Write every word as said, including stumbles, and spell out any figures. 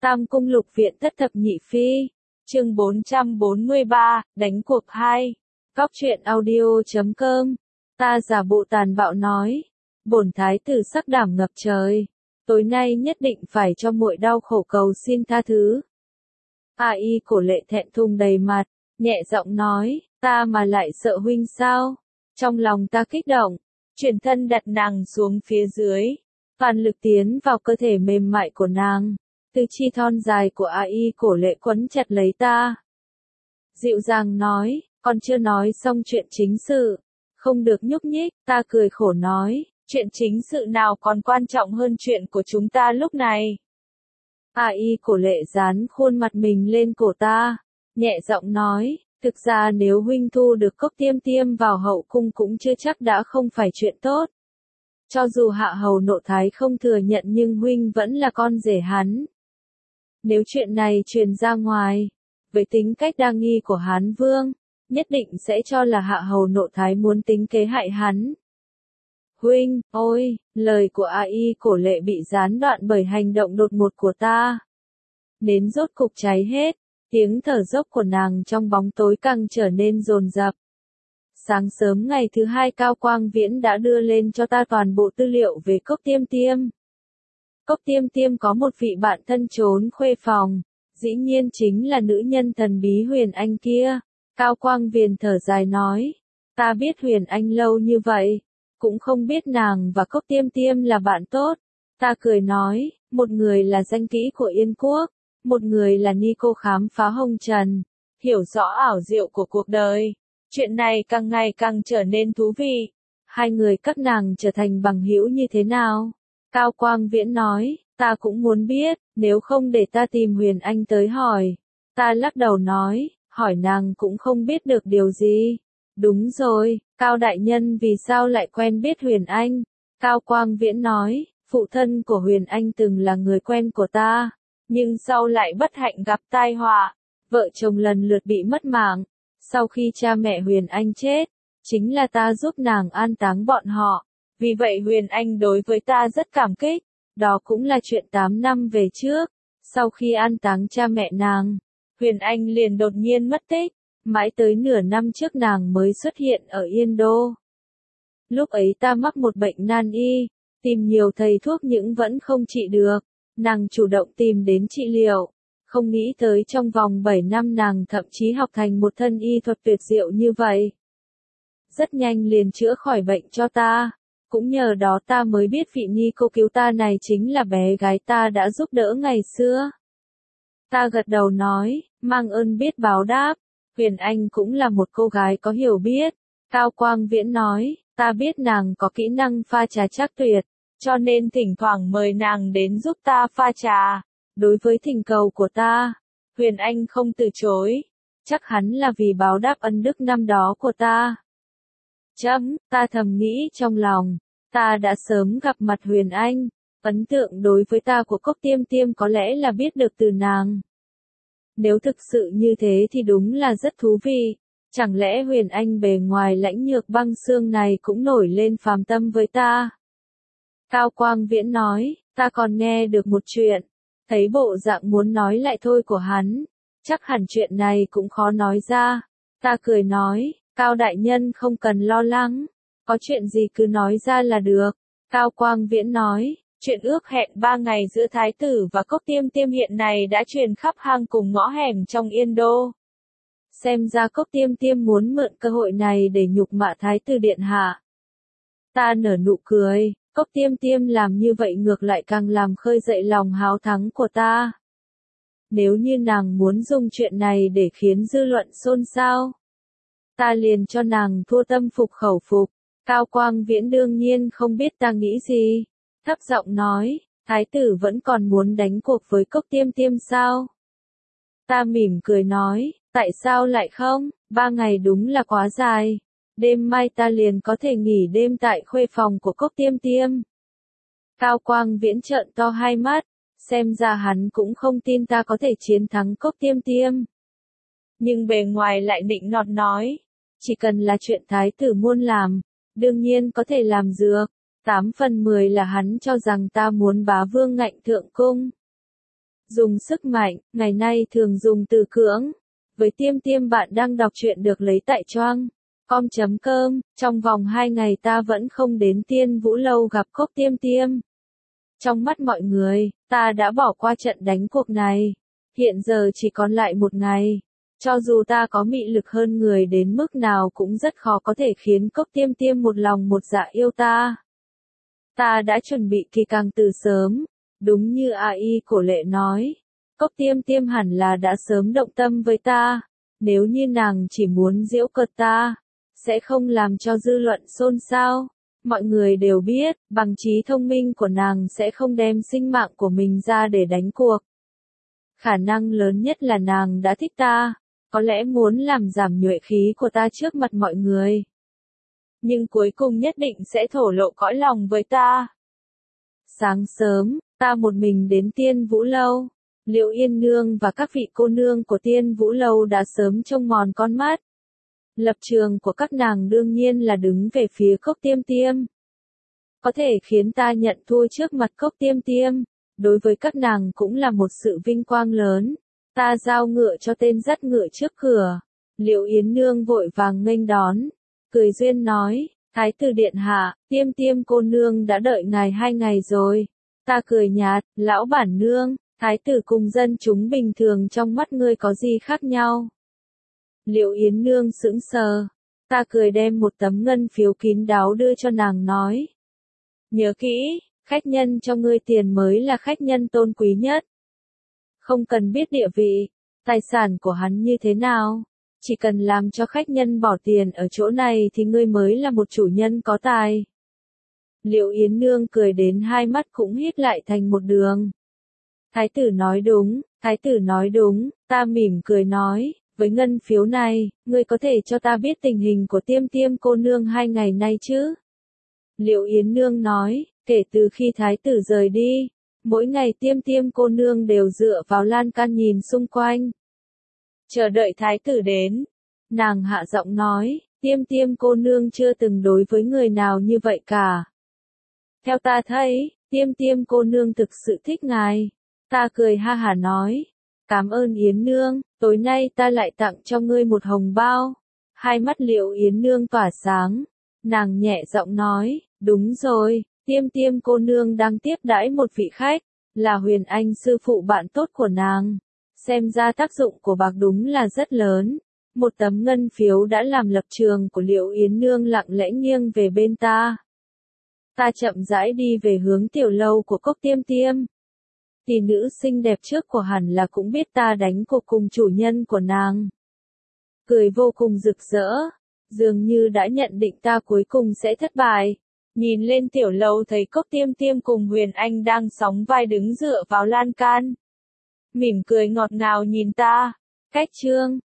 Tam cung lục viện thất thập nhị phi. Chương bốn trăm bốn mươi ba, đánh cuộc hai. Góc truyện audio chấm com. Ta giả bộ tàn bạo nói, bổn thái tử sắc đảm ngập trời, tối nay nhất định phải cho muội đau khổ cầu xin tha thứ. A Y cổ lệ thẹn thùng đầy mặt, nhẹ giọng nói, ta mà lại sợ huynh sao? Trong lòng ta kích động, chuyển thân đặt nàng xuống phía dưới, toàn lực tiến vào cơ thể mềm mại của nàng. Từ chi thon dài của A Y cổ lệ quấn chặt lấy ta. Dịu dàng nói, còn chưa nói xong chuyện chính sự, không được nhúc nhích. Ta cười khổ nói, chuyện chính sự nào còn quan trọng hơn chuyện của chúng ta lúc này. A Y cổ lệ dán khuôn mặt mình lên cổ ta, nhẹ giọng nói, thực ra nếu huynh thu được Cốc Tiêm Tiêm vào hậu cung cũng chưa chắc đã không phải chuyện tốt. Cho dù hạ hầu nộ thái không thừa nhận nhưng huynh vẫn là con rể hắn. Nếu chuyện này truyền ra ngoài, với tính cách đa nghi của Hán Vương, nhất định sẽ cho là hạ hầu nộ thái muốn tính kế hại hắn. Huynh, ôi, lời của A Y cổ lệ bị gián đoạn bởi hành động đột ngột của ta. Nến rốt cục cháy hết, tiếng thở dốc của nàng trong bóng tối càng trở nên dồn dập. Sáng sớm ngày thứ hai Cao Quang Viễn đã đưa lên cho ta toàn bộ tư liệu về Cốc Tiêm Tiêm. Cốc Tiêm Tiêm có một vị bạn thân trốn khuê phòng, dĩ nhiên chính là nữ nhân thần bí Huyền Anh kia. Cao Quang Viễn thở dài nói, ta biết Huyền Anh lâu như vậy, cũng không biết nàng và Cốc Tiêm Tiêm là bạn tốt. Ta cười nói, một người là danh kỹ của Yên Quốc, một người là ni cô khám phá hồng trần, hiểu rõ ảo diệu của cuộc đời. Chuyện này càng ngày càng trở nên thú vị. Hai người các nàng trở thành bằng hữu như thế nào? Cao Quang Viễn nói, ta cũng muốn biết, nếu không để ta tìm Huyền Anh tới hỏi. Ta lắc đầu nói, hỏi nàng cũng không biết được điều gì. Đúng rồi, Cao đại nhân vì sao lại quen biết Huyền Anh? Cao Quang Viễn nói, phụ thân của Huyền Anh từng là người quen của ta, nhưng sau lại bất hạnh gặp tai họa, vợ chồng lần lượt bị mất mạng. Sau khi cha mẹ Huyền Anh chết, chính là ta giúp nàng an táng bọn họ. Vì vậy Huyền Anh đối với ta rất cảm kích. Đó cũng là chuyện tám năm về trước. Sau khi an táng cha mẹ nàng, Huyền Anh liền đột nhiên mất tích. Mãi tới nửa năm trước nàng mới xuất hiện ở Yên Đô. Lúc ấy ta mắc một bệnh nan y, tìm nhiều thầy thuốc nhưng vẫn không trị được. Nàng chủ động tìm đến trị liệu. Không nghĩ tới trong vòng bảy năm nàng thậm chí học thành một thân y thuật tuyệt diệu như vậy. Rất nhanh liền chữa khỏi bệnh cho ta. Cũng nhờ đó ta mới biết vị ni cô cứu ta này chính là bé gái ta đã giúp đỡ ngày xưa. Ta gật đầu nói, mang ơn biết báo đáp. Huyền Anh cũng là một cô gái có hiểu biết. Cao Quang Viễn nói, ta biết nàng có kỹ năng pha trà chắc tuyệt, cho nên thỉnh thoảng mời nàng đến giúp ta pha trà. Đối với thỉnh cầu của ta, Huyền Anh không từ chối. Chắc hắn là vì báo đáp ân đức năm đó của ta. Chấm, ta thầm nghĩ trong lòng, ta đã sớm gặp mặt Huyền Anh, ấn tượng đối với ta của Cốc Tiêm Tiêm có lẽ là biết được từ nàng. Nếu thực sự như thế thì đúng là rất thú vị, chẳng lẽ Huyền Anh bề ngoài lãnh nhược băng xương này cũng nổi lên phàm tâm với ta? Cao Quang Viễn nói, ta còn nghe được một chuyện, thấy bộ dạng muốn nói lại thôi của hắn, chắc hẳn chuyện này cũng khó nói ra. Ta cười nói, Cao đại nhân không cần lo lắng, có chuyện gì cứ nói ra là được. Cao Quang Viễn nói, chuyện ước hẹn ba ngày giữa thái tử và Cốc Tiêm Tiêm hiện này đã truyền khắp hang cùng ngõ hẻm trong Yên Đô. Xem ra Cốc Tiêm Tiêm muốn mượn cơ hội này để nhục mạ thái tử điện hạ. Ta nở nụ cười, Cốc Tiêm Tiêm làm như vậy ngược lại càng làm khơi dậy lòng háo thắng của ta. Nếu như nàng muốn dùng chuyện này để khiến dư luận xôn xao, ta liền cho nàng thua tâm phục khẩu phục. Cao Quang Viễn đương nhiên không biết ta nghĩ gì, thấp giọng nói, thái tử vẫn còn muốn đánh cuộc với Cốc Tiêm Tiêm sao? Ta mỉm cười nói, tại sao lại không, ba ngày đúng là quá dài, đêm mai ta liền có thể nghỉ đêm tại khuê phòng của Cốc Tiêm Tiêm. Cao Quang Viễn trợn to hai mắt, xem ra hắn cũng không tin ta có thể chiến thắng Cốc Tiêm Tiêm. Nhưng bề ngoài lại nịnh nọt nói, chỉ cần là chuyện thái tử muốn làm, đương nhiên có thể làm được. Tám phần mười là hắn cho rằng ta muốn bá vương ngạnh thượng cung. Dùng sức mạnh, ngày nay thường dùng từ cưỡng. Với Tiêm Tiêm bạn đang đọc truyện được lấy tại choang com chấm com, trong vòng hai ngày ta vẫn không đến Tiên Vũ Lâu gặp Cốc Tiêm Tiêm. Trong mắt mọi người, ta đã bỏ qua trận đánh cuộc này. Hiện giờ chỉ còn lại một ngày. Cho dù ta có mị lực hơn người đến mức nào cũng rất khó có thể khiến Cốc Tiêm Tiêm một lòng một dạ yêu ta. Ta đã chuẩn bị kỳ càng từ sớm. Đúng như a i Cổ Lệ nói. Cốc Tiêm Tiêm hẳn là đã sớm động tâm với ta. Nếu như nàng chỉ muốn giễu cợt ta, sẽ không làm cho dư luận xôn xao. Mọi người đều biết, bằng trí thông minh của nàng sẽ không đem sinh mạng của mình ra để đánh cuộc. Khả năng lớn nhất là nàng đã thích ta, có lẽ muốn làm giảm nhuệ khí của ta trước mặt mọi người. Nhưng cuối cùng nhất định sẽ thổ lộ cõi lòng với ta. Sáng sớm, ta một mình đến Tiên Vũ Lâu. Liễu Yên Nương và các vị cô nương của Tiên Vũ Lâu đã sớm trông mòn con mắt. Lập trường của các nàng đương nhiên là đứng về phía Cốc Tiêm Tiêm. Có thể khiến ta nhận thua trước mặt Cốc Tiêm Tiêm, đối với các nàng cũng là một sự vinh quang lớn. Ta giao ngựa cho tên dắt ngựa trước cửa. Liễu Yến Nương vội vàng nghênh đón, cười duyên nói, Thái tử điện hạ, Tiêm Tiêm cô nương đã đợi ngài hai ngày rồi. Ta cười nhạt, lão bản nương, thái tử cùng dân chúng bình thường trong mắt ngươi có gì khác nhau? Liễu Yến Nương sững sờ. Ta cười đem một tấm ngân phiếu kín đáo đưa cho nàng nói. Nhớ kỹ, khách nhân cho ngươi tiền mới là khách nhân tôn quý nhất. Không cần biết địa vị, tài sản của hắn như thế nào. Chỉ cần làm cho khách nhân bỏ tiền ở chỗ này thì ngươi mới là một chủ nhân có tài. Liễu Yến Nương cười đến hai mắt cũng híp lại thành một đường. Thái tử nói đúng, thái tử nói đúng, ta mỉm cười nói, với ngân phiếu này, ngươi có thể cho ta biết tình hình của Tiêm Tiêm cô nương hai ngày nay chứ? Liễu Yến Nương nói, kể từ khi thái tử rời đi, mỗi ngày Tiêm Tiêm cô nương đều dựa vào lan can nhìn xung quanh. Chờ đợi thái tử đến. Nàng hạ giọng nói, Tiêm Tiêm cô nương chưa từng đối với người nào như vậy cả. Theo ta thấy, Tiêm Tiêm cô nương thực sự thích ngài. Ta cười ha hả nói, cảm ơn Yến Nương, tối nay ta lại tặng cho ngươi một hồng bao. Hai mắt Liễu Yến Nương tỏa sáng. Nàng nhẹ giọng nói, đúng rồi, Tiêm Tiêm cô nương đang tiếp đãi một vị khách, là Huyền Anh sư phụ bạn tốt của nàng. Xem ra tác dụng của bạc đúng là rất lớn. Một tấm ngân phiếu đã làm lập trường của Liễu Yến Nương lặng lẽ nghiêng về bên ta. Ta chậm rãi đi về hướng tiểu lâu của Cốc Tiêm Tiêm. Tỷ nữ xinh đẹp trước của hẳn là cũng biết ta đánh cuộc cùng chủ nhân của nàng. Cười vô cùng rực rỡ, dường như đã nhận định ta cuối cùng sẽ thất bại. Nhìn lên tiểu lâu thấy Cốc Tiêm Tiêm cùng Huyền Anh đang sóng vai đứng dựa vào lan can. Mỉm cười ngọt ngào nhìn ta. Cách chương